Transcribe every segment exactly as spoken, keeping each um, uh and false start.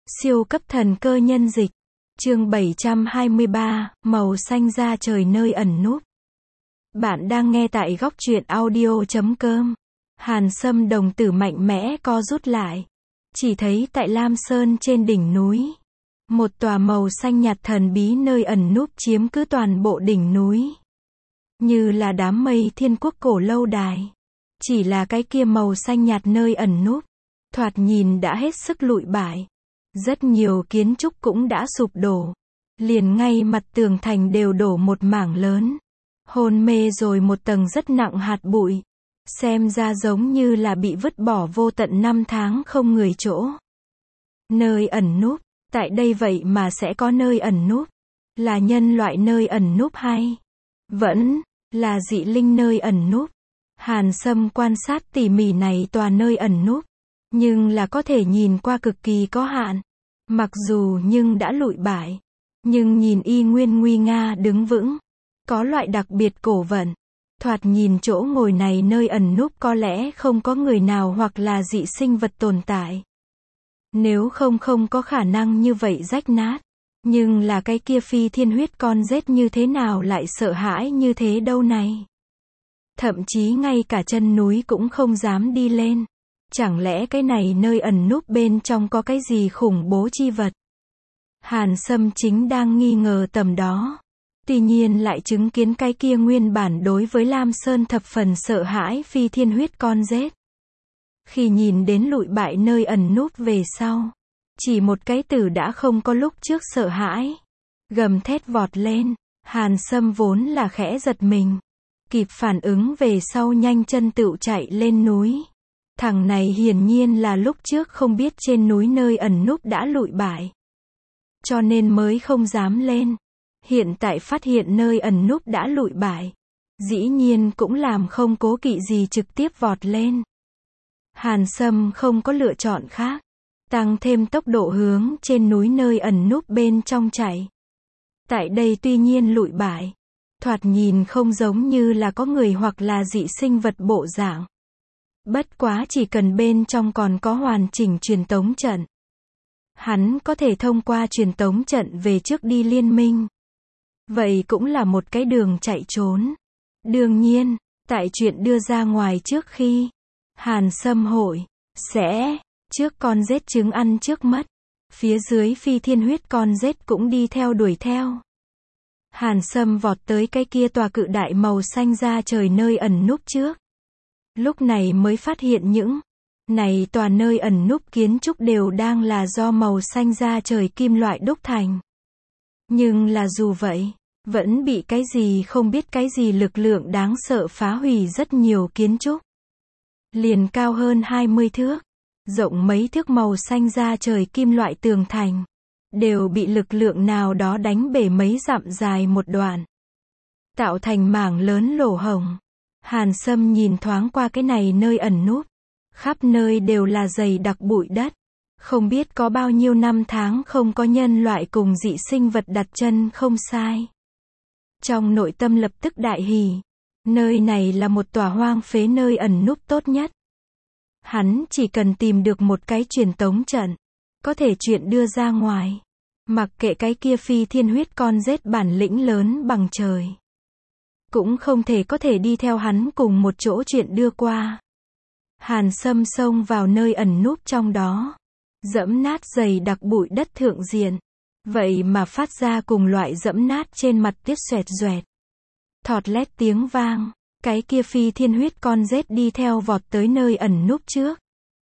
Siêu cấp thần cơ nhân dịch. Chương bảy trăm hai mươi ba, màu xanh da trời nơi ẩn núp. Bạn đang nghe tại góc truyện audio chấm com. Hàn Sâm đồng tử mạnh mẽ co rút lại. Chỉ thấy tại Lam Sơn trên đỉnh núi, một tòa màu xanh nhạt thần bí nơi ẩn núp chiếm cứ toàn bộ đỉnh núi. Như là đám mây thiên quốc cổ lâu đài. Chỉ là cái kia màu xanh nhạt nơi ẩn núp, thoạt nhìn đã hết sức lụi bại. Rất nhiều kiến trúc cũng đã sụp đổ. Liền ngay mặt tường thành đều đổ một mảng lớn. Hôn mê rồi một tầng rất nặng hạt bụi. Xem ra giống như là bị vứt bỏ vô tận năm tháng không người chỗ. Nơi ẩn núp, tại đây vậy mà sẽ có nơi ẩn núp. Là nhân loại nơi ẩn núp hay vẫn là dị linh nơi ẩn núp? Hàn Sâm quan sát tỉ mỉ này tòa nơi ẩn núp, nhưng là có thể nhìn qua cực kỳ có hạn. Mặc dù nhưng đã lụi bại, nhưng nhìn y nguyên nguy nga đứng vững, có loại đặc biệt cổ vận. Thoạt nhìn chỗ ngồi này nơi ẩn núp có lẽ không có người nào hoặc là dị sinh vật tồn tại. Nếu không không có khả năng như vậy rách nát. Nhưng là cái kia phi thiên huyết con rết như thế nào lại sợ hãi như thế đâu này. Thậm chí ngay cả chân núi cũng không dám đi lên. Chẳng lẽ cái này nơi ẩn núp bên trong có cái gì khủng bố chi vật? Hàn Sâm chính đang nghi ngờ tầm đó. Tuy nhiên lại chứng kiến cái kia nguyên bản đối với Lam Sơn thập phần sợ hãi phi thiên huyết con rết. Khi nhìn đến lụi bại nơi ẩn núp về sau, chỉ một cái từ đã không có lúc trước sợ hãi. Gầm thét vọt lên, Hàn Sâm vốn là khẽ giật mình. Kịp phản ứng về sau nhanh chân tựu chạy lên núi. Thằng này hiển nhiên là lúc trước không biết trên núi nơi ẩn núp đã lụi bại. Cho nên mới không dám lên. Hiện tại phát hiện nơi ẩn núp đã lụi bại. Dĩ nhiên cũng làm không cố kỵ gì trực tiếp vọt lên. Hàn Sâm không có lựa chọn khác. Tăng thêm tốc độ hướng trên núi nơi ẩn núp bên trong chạy. Tại đây tuy nhiên lụi bại. Thoạt nhìn không giống như là có người hoặc là dị sinh vật bộ dạng. Bất quá chỉ cần bên trong còn có hoàn chỉnh truyền tống trận. Hắn có thể thông qua truyền tống trận về trước đi liên minh. Vậy cũng là một cái đường chạy trốn. Đương nhiên, tại chuyện đưa ra ngoài trước khi Hàn Sâm hội sẽ trước con rết trứng ăn trước mất. Phía dưới phi thiên huyết con rết cũng đi theo đuổi theo. Hàn Sâm vọt tới cái kia tòa cự đại màu xanh da trời nơi ẩn núp trước. Lúc này mới phát hiện những này tòa nơi ẩn núp kiến trúc đều đang là do màu xanh da trời kim loại đúc thành. Nhưng là dù vậy, vẫn bị cái gì không biết cái gì lực lượng đáng sợ phá hủy rất nhiều kiến trúc. Liền cao hơn hai mươi thước, rộng mấy thước màu xanh da trời kim loại tường thành, đều bị lực lượng nào đó đánh bể mấy dặm dài một đoạn. Tạo thành mảng lớn lỗ hổng. Hàn Sâm nhìn thoáng qua cái này nơi ẩn núp. Khắp nơi đều là dày đặc bụi đất. Không biết có bao nhiêu năm tháng không có nhân loại cùng dị sinh vật đặt chân không sai. Trong nội tâm lập tức đại hỉ. Nơi này là một tòa hoang phế nơi ẩn núp tốt nhất. Hắn chỉ cần tìm được một cái truyền tống trận. Có thể chuyện đưa ra ngoài. Mặc kệ cái kia phi thiên huyết con rết bản lĩnh lớn bằng trời. Cũng không thể có thể đi theo hắn cùng một chỗ chuyện đưa qua. Hàn Sâm xông vào nơi ẩn núp trong đó. Dẫm nát dày đặc bụi đất thượng diện. Vậy mà phát ra cùng loại dẫm nát trên mặt tuyết xoẹt xoẹt. Thọt lét tiếng vang. Cái kia phi thiên huyết con rết đi theo vọt tới nơi ẩn núp trước.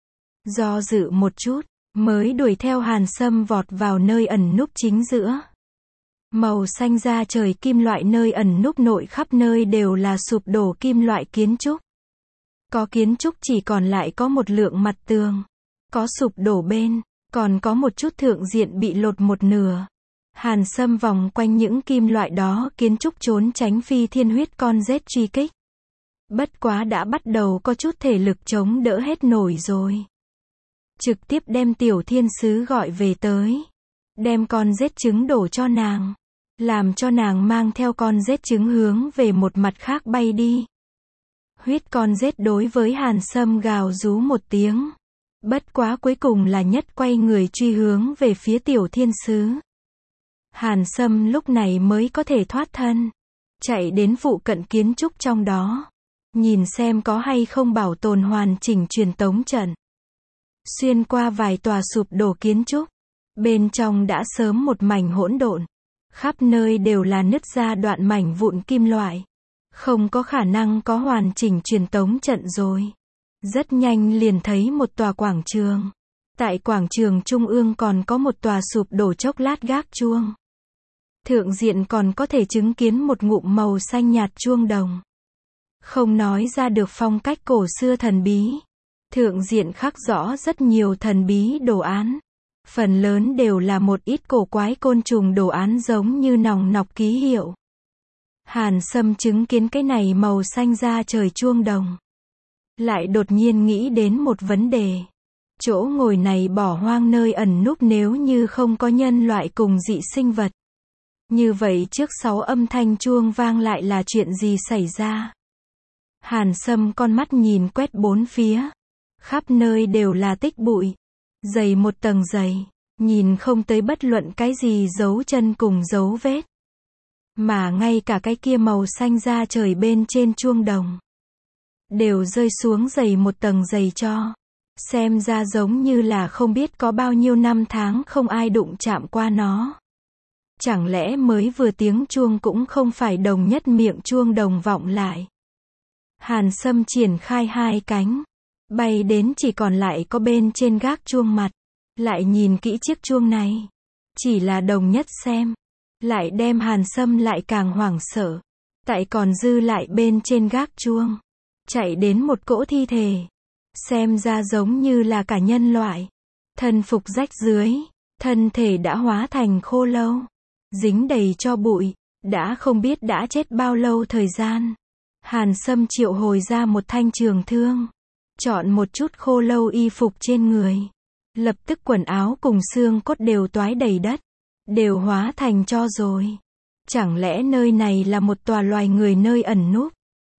Do dự một chút, mới đuổi theo Hàn Sâm vọt vào nơi ẩn núp chính giữa. Màu xanh da trời kim loại nơi ẩn núp nội khắp nơi đều là sụp đổ kim loại kiến trúc. Có kiến trúc chỉ còn lại có một lượng mặt tường. Có sụp đổ bên, còn có một chút thượng diện bị lột một nửa. Hàn Sâm vòng quanh những kim loại đó kiến trúc trốn tránh phi thiên huyết con rết truy kích. Bất quá đã bắt đầu có chút thể lực chống đỡ hết nổi rồi. Trực tiếp đem tiểu thiên sứ gọi về tới. Đem con rết trứng đổ cho nàng. Làm cho nàng mang theo con rết trứng hướng về một mặt khác bay đi. Huyết con rết đối với Hàn Sâm gào rú một tiếng. Bất quá cuối cùng là nhất quay người truy hướng về phía tiểu thiên sứ. Hàn Sâm lúc này mới có thể thoát thân, chạy đến phụ cận kiến trúc trong đó, nhìn xem có hay không bảo tồn hoàn chỉnh truyền tống trận. Xuyên qua vài tòa sụp đổ kiến trúc, bên trong đã sớm một mảnh hỗn độn, khắp nơi đều là nứt ra đoạn mảnh vụn kim loại, không có khả năng có hoàn chỉnh truyền tống trận rồi. Rất nhanh liền thấy một tòa quảng trường. Tại quảng trường trung ương còn có một tòa sụp đổ chốc lát gác chuông. Thượng diện còn có thể chứng kiến một ngụm màu xanh nhạt chuông đồng. Không nói ra được phong cách cổ xưa thần bí. Thượng diện khắc rõ rất nhiều thần bí đồ án. Phần lớn đều là một ít cổ quái côn trùng đồ án giống như nòng nọc ký hiệu. Hàn Sâm chứng kiến cái này màu xanh da trời chuông đồng, lại đột nhiên nghĩ đến một vấn đề. Chỗ ngồi này bỏ hoang nơi ẩn núp nếu như không có nhân loại cùng dị sinh vật. Như vậy trước sáu âm thanh chuông vang lại là chuyện gì xảy ra? Hàn Sâm con mắt nhìn quét bốn phía. Khắp nơi đều là tích bụi. Dày một tầng dày. Nhìn không tới bất luận cái gì dấu chân cùng dấu vết. Mà ngay cả cái kia màu xanh da trời bên trên chuông đồng đều rơi xuống dày một tầng dày cho. Xem ra giống như là không biết có bao nhiêu năm tháng không ai đụng chạm qua nó. Chẳng lẽ mới vừa tiếng chuông cũng không phải đồng nhất miệng chuông đồng vọng lại. Hàn Sâm triển khai hai cánh, bay đến chỉ còn lại có bên trên gác chuông mặt. Lại nhìn kỹ chiếc chuông này. Chỉ là đồng nhất xem. Lại đem Hàn Sâm lại càng hoảng sợ. Tại còn dư lại bên trên gác chuông. Chạy đến một cỗ thi thể. Xem ra giống như là cả nhân loại. Thân phục rách dưới. Thân thể đã hóa thành khô lâu. Dính đầy cho bụi. Đã không biết đã chết bao lâu thời gian. Hàn Sâm triệu hồi ra một thanh trường thương. Chọn một chút khô lâu y phục trên người. Lập tức quần áo cùng xương cốt đều toái đầy đất. Đều hóa thành tro rồi. Chẳng lẽ nơi này là một tòa loài người nơi ẩn núp?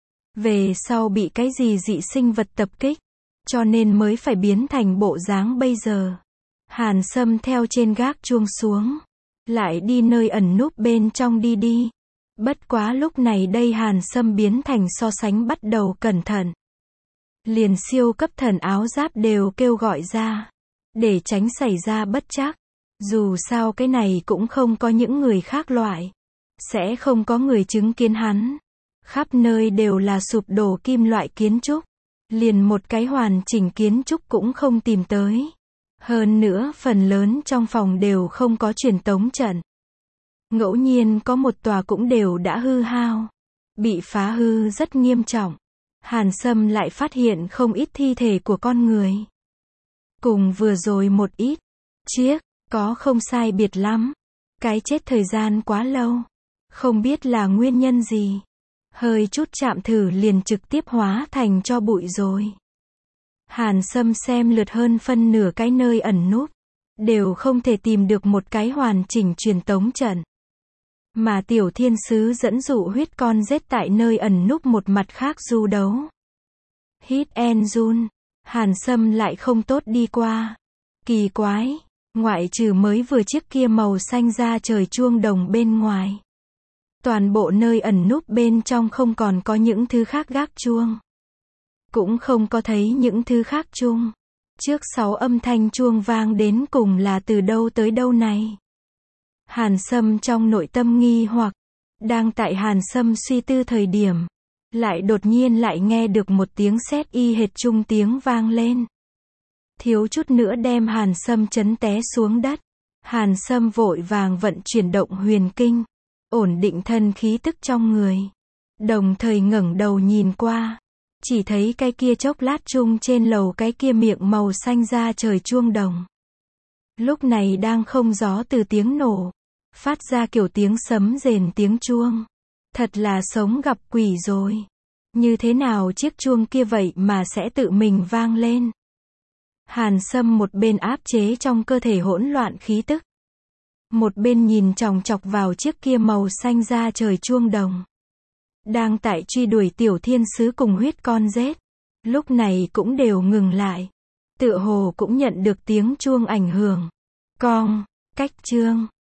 Về sau bị cái gì dị sinh vật tập kích, cho nên mới phải biến thành bộ dáng bây giờ. Hàn Sâm theo trên gác chuông xuống. Lại đi nơi ẩn núp bên trong đi đi. Bất quá lúc này đây Hàn Sâm biến thành so sánh bắt đầu cẩn thận. Liền siêu cấp thần áo giáp đều kêu gọi ra. Để tránh xảy ra bất trắc. Dù sao cái này cũng không có những người khác loại. Sẽ không có người chứng kiến hắn. Khắp nơi đều là sụp đổ kim loại kiến trúc. Liền một cái hoàn chỉnh kiến trúc cũng không tìm tới. Hơn nữa phần lớn trong phòng đều không có truyền tống trận. Ngẫu nhiên có một tòa cũng đều đã hư hao. Bị phá hư rất nghiêm trọng. Hàn Sâm lại phát hiện không ít thi thể của con người. Cùng vừa rồi một ít. Chiếc, có không sai biệt lắm. Cái chết thời gian quá lâu. Không biết là nguyên nhân gì. Hơi chút chạm thử liền trực tiếp hóa thành cho bụi rồi. Hàn Sâm xem lượt hơn phân nửa cái nơi ẩn núp. Đều không thể tìm được một cái hoàn chỉnh truyền tống trận. Mà tiểu thiên sứ dẫn dụ huyết con rết tại nơi ẩn núp một mặt khác du đấu. Hit and run. Hàn Sâm lại không tốt đi qua. Kỳ quái. Ngoại trừ mới vừa chiếc kia màu xanh da trời chuông đồng bên ngoài. Toàn bộ nơi ẩn núp bên trong không còn có những thứ khác gác chuông. Cũng không có thấy những thứ khác chung. Trước sáu âm thanh chuông vang đến cùng là từ đâu tới đâu này. Hàn Sâm trong nội tâm nghi hoặc. Đang tại Hàn Sâm suy tư thời điểm. Lại đột nhiên lại nghe được một tiếng sét y hệt chung tiếng vang lên. Thiếu chút nữa đem Hàn Sâm chấn té xuống đất. Hàn Sâm vội vàng vận chuyển động huyền kinh. Ổn định thân khí tức trong người. Đồng thời ngẩng đầu nhìn qua. Chỉ thấy cái kia chốc lát chung trên lầu cái kia miệng màu xanh da trời chuông đồng. Lúc này đang không gió từ tiếng nổ. Phát ra kiểu tiếng sấm rền tiếng chuông. Thật là sống gặp quỷ rồi. Như thế nào chiếc chuông kia vậy mà sẽ tự mình vang lên. Hàn Sâm một bên áp chế trong cơ thể hỗn loạn khí tức. Một bên nhìn chòng chọc vào chiếc kia màu xanh da trời chuông đồng. Đang tại truy đuổi tiểu thiên sứ cùng huyết con rết. Lúc này cũng đều ngừng lại. Tựa hồ cũng nhận được tiếng chuông ảnh hưởng. Cong, cách chương.